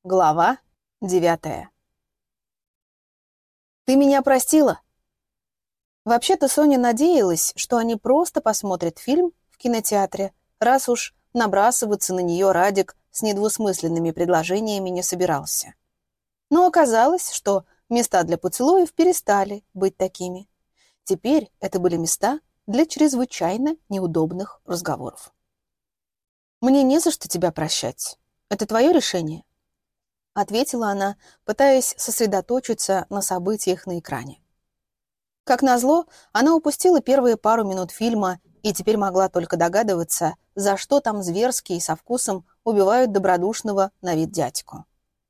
Глава 9. «Ты меня простила?» Вообще-то Соня надеялась, что они просто посмотрят фильм в кинотеатре, раз уж набрасываться на нее Радик с недвусмысленными предложениями не собирался. Но оказалось, что места для поцелуев перестали быть такими. Теперь это были места для чрезвычайно неудобных разговоров. «Мне не за что тебя прощать. Это твое решение?» — ответила она, пытаясь сосредоточиться на событиях на экране. Как назло, она упустила первые пару минут фильма и теперь могла только догадываться, за что там зверски и со вкусом убивают добродушного на вид дядьку.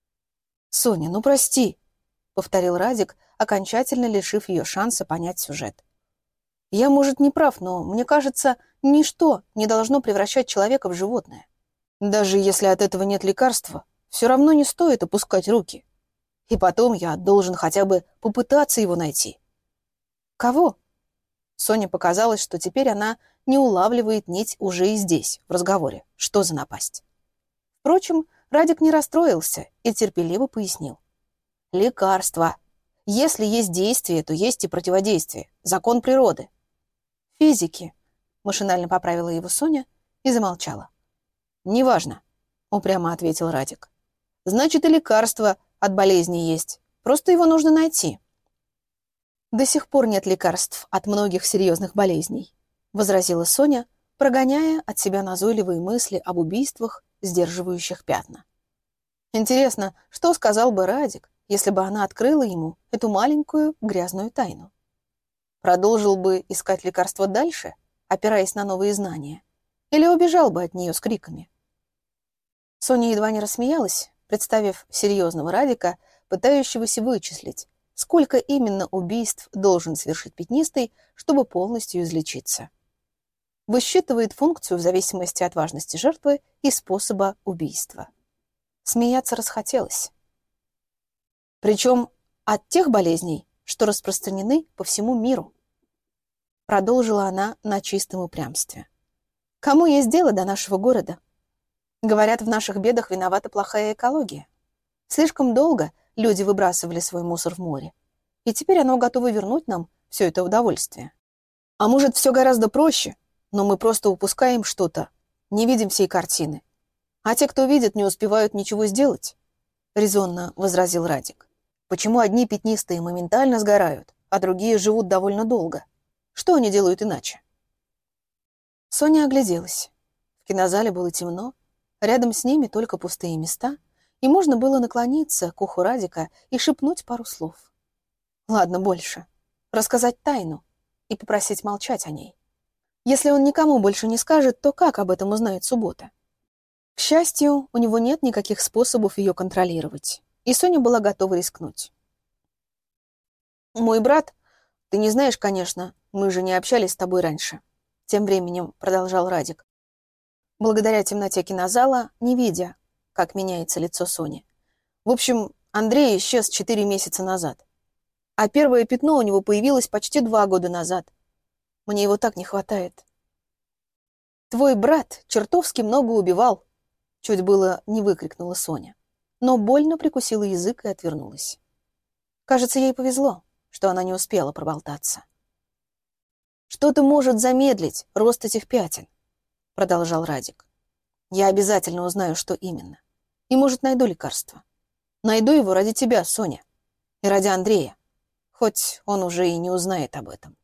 «Соня, ну прости», — повторил Радик, окончательно лишив ее шанса понять сюжет. «Я, может, не прав, но, мне кажется, ничто не должно превращать человека в животное. Даже если от этого нет лекарства, все равно не стоит опускать руки. И потом я должен хотя бы попытаться его найти». «Кого?» Соне показалось, что теперь она не улавливает нить уже и здесь, в разговоре. Что за напасть? Впрочем, Радик не расстроился и терпеливо пояснил. «Лекарство. Если есть действие, то есть и противодействие. Закон природы». «Физики», — машинально поправила его Соня и замолчала. «Неважно», — упрямо ответил Радик. «Значит, и лекарство от болезни есть. Просто его нужно найти». «До сих пор нет лекарств от многих серьезных болезней», — возразила Соня, прогоняя от себя назойливые мысли об убийствах, сдерживающих пятна. Интересно, что сказал бы Радик, если бы она открыла ему эту маленькую грязную тайну? Продолжил бы искать лекарства дальше, опираясь на новые знания, или убежал бы от нее с криками? Соня едва не рассмеялась, представив серьезного Радика, пытающегося вычислить, сколько именно убийств должен совершить пятнистый, чтобы полностью излечиться. Высчитывает функцию в зависимости от важности жертвы и способа убийства. Смеяться расхотелось. Причем от тех болезней, что распространены по всему миру. Продолжила она на чистом упрямстве. Кому есть дело до нашего города? Говорят, в наших бедах виновата плохая экология. Слишком долго люди выбрасывали свой мусор в море, и теперь оно готово вернуть нам все это удовольствие. А может, все гораздо проще, но мы просто упускаем что-то, не видим всей картины. А те, кто видит, не успевают ничего сделать, — резонно возразил Радик. Почему одни пятнистые моментально сгорают, а другие живут довольно долго? Что они делают иначе? Соня огляделась. В кинозале было темно, рядом с ними только пустые места, и можно было наклониться к уху Радика и шепнуть пару слов. Ладно, больше. Рассказать тайну и попросить молчать о ней. Если он никому больше не скажет, то как об этом узнает Суббота? К счастью, у него нет никаких способов ее контролировать, и Соня была готова рискнуть. «Мой брат, ты не знаешь, конечно, мы же не общались с тобой раньше», тем временем продолжал Радик. Благодаря темноте кинозала, не видя, как меняется лицо Сони. В общем, Андрей исчез 4 месяца назад. А первое пятно у него появилось почти 2 года назад. Мне его так не хватает. «Твой брат чертовски много убивал», — чуть было не выкрикнула Соня, но больно прикусила язык и отвернулась. Кажется, ей повезло, что она не успела проболтаться. «Что-то может замедлить рост этих пятен», — продолжал Радик. «Я обязательно узнаю, что именно. И, может, найду лекарство. Найду его ради тебя, Соня, и ради Андрея, хоть он уже и не узнает об этом».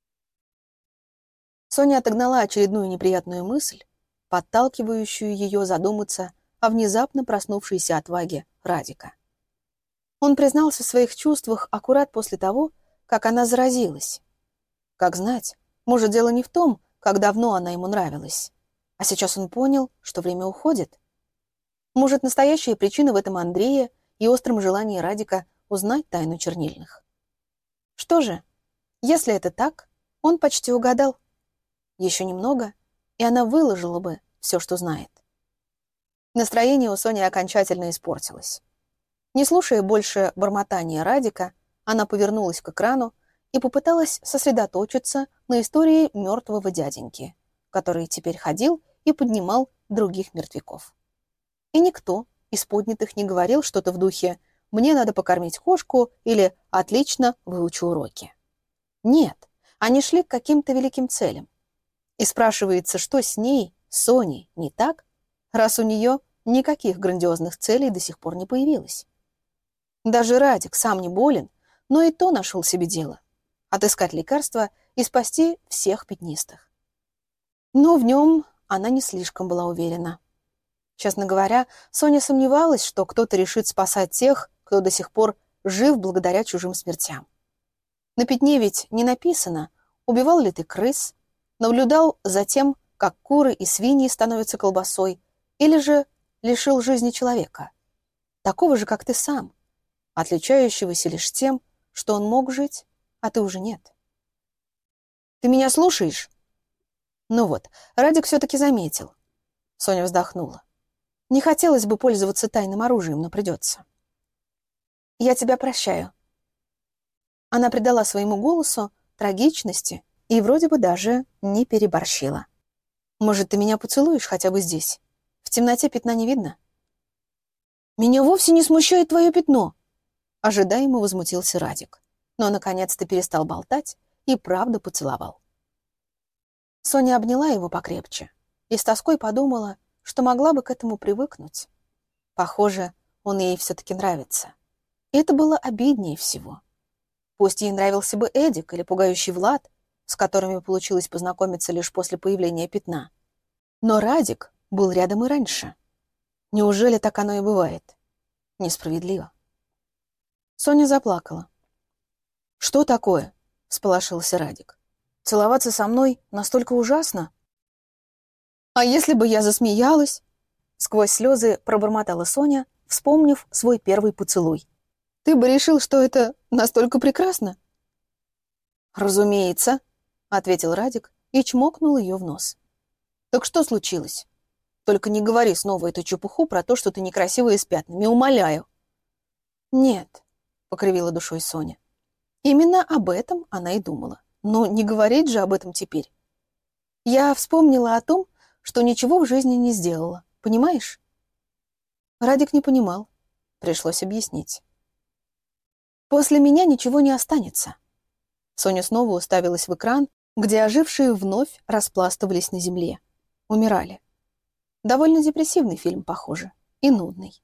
Соня отогнала очередную неприятную мысль, подталкивающую ее задуматься о внезапно проснувшейся отваге Радика. Он признался в своих чувствах аккурат после того, как она заразилась. Как знать, может, дело не в том, как давно она ему нравилась, а сейчас он понял, что время уходит. Может, настоящая причина в этом Андрее и остром желании Радика узнать тайну чернильных. Что же, если это так, он почти угадал. Еще немного, и она выложила бы все, что знает. Настроение у Сони окончательно испортилось. Не слушая больше бормотания Радика, она повернулась к экрану и попыталась сосредоточиться на истории мертвого дяденьки, который теперь ходил и поднимал других мертвяков. И никто из поднятых не говорил что-то в духе «мне надо покормить кошку» или «отлично выучу уроки». Нет, они шли к каким-то великим целям. И спрашивается, что с ней, Соней, не так, раз у нее никаких грандиозных целей до сих пор не появилось. Даже Радик сам не болен, но и то нашел себе дело — отыскать лекарства и спасти всех пятнистых. Но в нем она не слишком была уверена. Честно говоря, Соня сомневалась, что кто-то решит спасать тех, кто до сих пор жив благодаря чужим смертям. На пятне ведь не написано, убивал ли ты крыс, наблюдал за тем, как куры и свиньи становятся колбасой, или же лишил жизни человека, такого же, как ты сам, отличающегося лишь тем, что он мог жить, а ты уже нет. Ты меня слушаешь? Ну вот, Радик все-таки заметил. Соня вздохнула. Не хотелось бы пользоваться тайным оружием, но придется. Я тебя прощаю. Она придала своему голосу трагичности и вроде бы даже не переборщила. Может, ты меня поцелуешь хотя бы здесь? В темноте пятна не видно. Меня вовсе не смущает твое пятно. Ожидаемо возмутился Радик, но наконец-то перестал болтать и правда поцеловал. Соня обняла его покрепче и с тоской подумала, что могла бы к этому привыкнуть. Похоже, он ей все-таки нравится. И это было обиднее всего. Пусть ей нравился бы Эдик или пугающий Влад, с которыми получилось познакомиться лишь после появления пятна. Но Радик был рядом и раньше. Неужели так оно и бывает? Несправедливо. Соня заплакала. «Что такое?» — всполошился Радик. «Целоваться со мной настолько ужасно?» «А если бы я засмеялась?» Сквозь слезы пробормотала Соня, вспомнив свой первый поцелуй. «Ты бы решил, что это настолько прекрасно?» «Разумеется», — ответил Радик и чмокнул ее в нос. «Так что случилось? Только не говори снова эту чепуху про то, что ты некрасивая с пятнами, умоляю». «Нет», — покривила душой Соня. Именно об этом она и думала. Но не говорить же об этом теперь. Я вспомнила о том, что ничего в жизни не сделала. Понимаешь? Радик не понимал. Пришлось объяснить. После меня ничего не останется. Соня снова уставилась в экран, где ожившие вновь распластывались на земле. Умирали. Довольно депрессивный фильм, похоже. И нудный.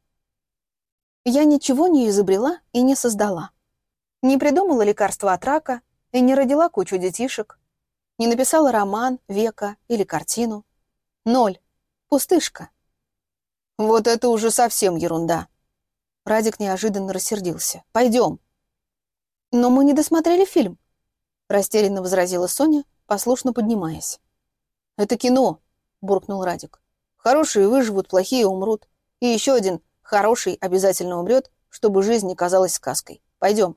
Я ничего не изобрела и не создала. Не придумала лекарства от рака и не родила кучу детишек. Не написала роман, века или картину. 0. Пустышка. Вот это уже совсем ерунда. Радик неожиданно рассердился. Пойдем. Но мы не досмотрели фильм, растерянно возразила Соня, послушно поднимаясь. Это кино, буркнул Радик. Хорошие выживут, плохие умрут. И еще один хороший обязательно умрет, чтобы жизнь не казалась сказкой. Пойдем.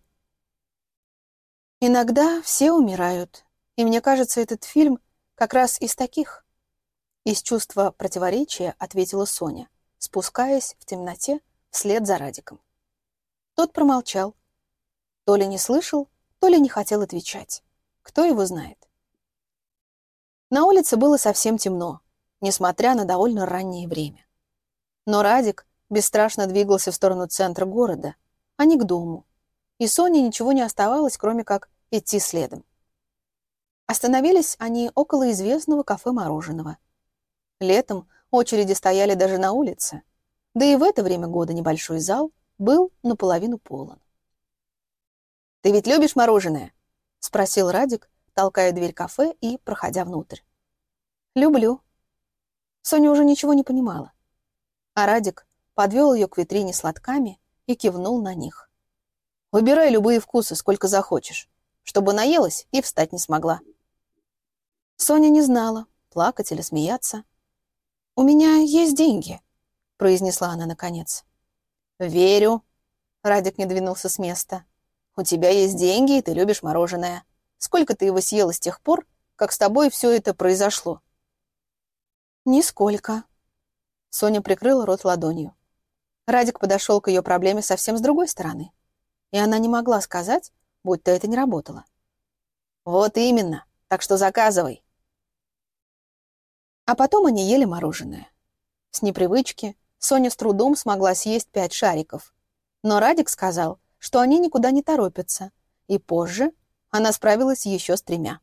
Иногда все умирают, и мне кажется, этот фильм как раз из таких. Из чувства противоречия ответила Соня, спускаясь в темноте вслед за Радиком. Тот промолчал. То ли не слышал, то ли не хотел отвечать. Кто его знает? На улице было совсем темно, несмотря на довольно раннее время. Но Радик бесстрашно двигался в сторону центра города, а не к дому. И Соне ничего не оставалось, кроме как идти следом. Остановились они около известного кафе-мороженого. Летом очереди стояли даже на улице, да и в это время года небольшой зал был наполовину полон. «Ты ведь любишь мороженое?» — спросил Радик, толкая дверь кафе и проходя внутрь. «Люблю». Соня уже ничего не понимала. А Радик подвел ее к витрине с лотками и кивнул на них. «Выбирай любые вкусы, сколько захочешь, чтобы наелась и встать не смогла». Соня не знала, плакать или смеяться. «У меня есть деньги», — произнесла она наконец. «Верю», — Радик не двинулся с места. «У тебя есть деньги, и ты любишь мороженое. Сколько ты его съела с тех пор, как с тобой все это произошло?» «Нисколько». Соня прикрыла рот ладонью. Радик подошел к ее проблеме совсем с другой стороны, и она не могла сказать, будто это не работало. «Вот именно, так что заказывай». А потом они ели мороженое. С непривычки, Соня с трудом смогла съесть 5 шариков. Но Радик сказал, что они никуда не торопятся, и позже она справилась еще с 3.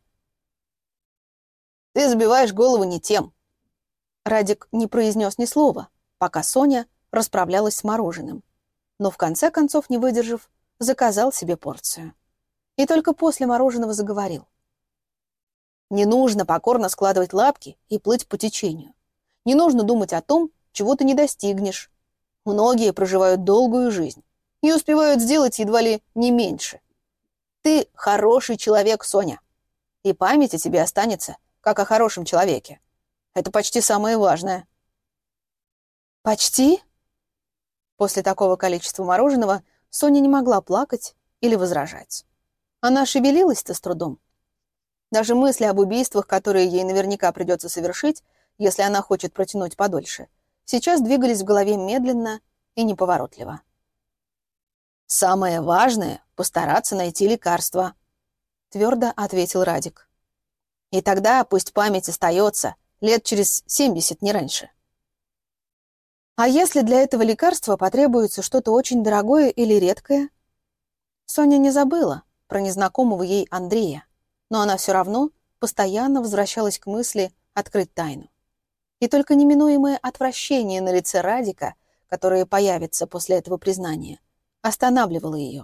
«Ты забиваешь голову не тем». Радик не произнес ни слова, пока Соня расправлялась с мороженым. Но в конце концов, не выдержав, заказал себе порцию. И только после мороженого заговорил. «Не нужно покорно складывать лапки и плыть по течению. Не нужно думать о том, чего ты не достигнешь. Многие проживают долгую жизнь и успевают сделать едва ли не меньше. Ты хороший человек, Соня, и память о тебе останется, как о хорошем человеке. Это почти самое важное». «Почти?» После такого количества мороженого Соня не могла плакать или возражать. Она шевелилась-то с трудом. Даже мысли об убийствах, которые ей наверняка придется совершить, если она хочет протянуть подольше, сейчас двигались в голове медленно и неповоротливо. «Самое важное — постараться найти лекарство», — твердо ответил Радик. «И тогда пусть память остается лет через 70, не раньше». «А если для этого лекарства потребуется что-то очень дорогое или редкое?» Соня не забыла про незнакомого ей Андрея, но она все равно постоянно возвращалась к мысли открыть тайну. И только неминуемое отвращение на лице Радика, которое появится после этого признания, останавливало ее.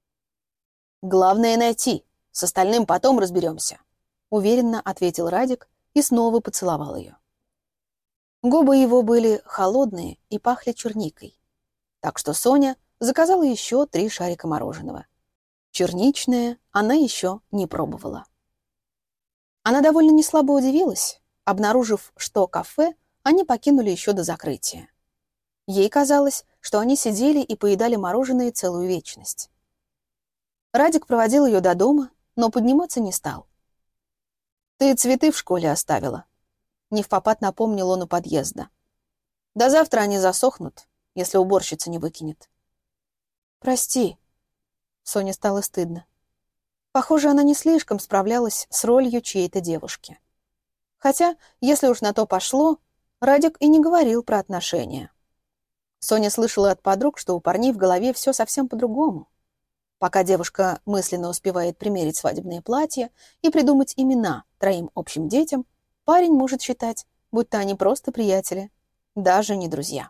«Главное найти, с остальным потом разберемся», — уверенно ответил Радик и снова поцеловал ее. Губы его были холодные и пахли черникой, так что Соня заказала еще 3 шарика мороженого. Черничное она еще не пробовала. Она довольно неслабо удивилась, обнаружив, что кафе они покинули еще до закрытия. Ей казалось, что они сидели и поедали мороженое целую вечность. Радик проводил ее до дома, но подниматься не стал. «Ты цветы в школе оставила», — невпопад напомнил он у подъезда. «До завтра они засохнут, если уборщица не выкинет». «Прости», — Соне стало стыдно. Похоже, она не слишком справлялась с ролью чьей-то девушки. Хотя, если уж на то пошло, Радик и не говорил про отношения. Соня слышала от подруг, что у парней в голове все совсем по-другому. Пока девушка мысленно успевает примерить свадебное платье и придумать имена 3 общим детям, парень может считать, будто они просто приятели, даже не друзья.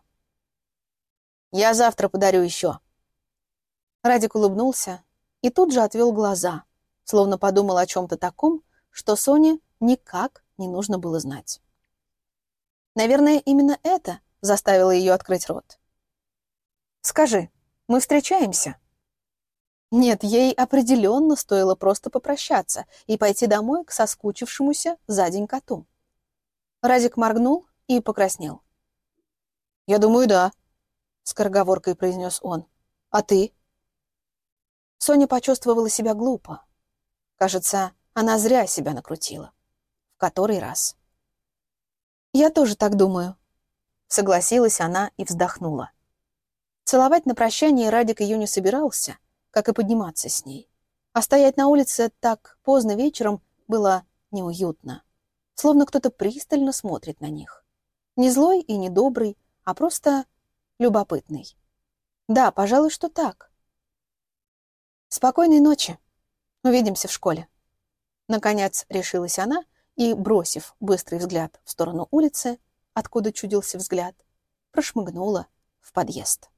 «Я завтра подарю еще». Радик улыбнулся и тут же отвел глаза, словно подумал о чем-то таком, что Соне никак не нужно было знать. Наверное, именно это заставило ее открыть рот. «Скажи, мы встречаемся?» Нет, ей определенно стоило просто попрощаться и пойти домой к соскучившемуся за день коту. Радик моргнул и покраснел. «Я думаю, да», — скороговоркой произнес он. «А ты?» Соня почувствовала себя глупо. Кажется, она зря себя накрутила. В который раз. «Я тоже так думаю», — согласилась она и вздохнула. Целовать на прощание Радик ее не собирался, как и подниматься с ней. А стоять на улице так поздно вечером было неуютно. Словно кто-то пристально смотрит на них. Не злой и не добрый, а просто любопытный. Да, пожалуй, что так. «Спокойной ночи. Увидимся в школе». Наконец решилась она и, бросив быстрый взгляд в сторону улицы, откуда чудился взгляд, прошмыгнула в подъезд.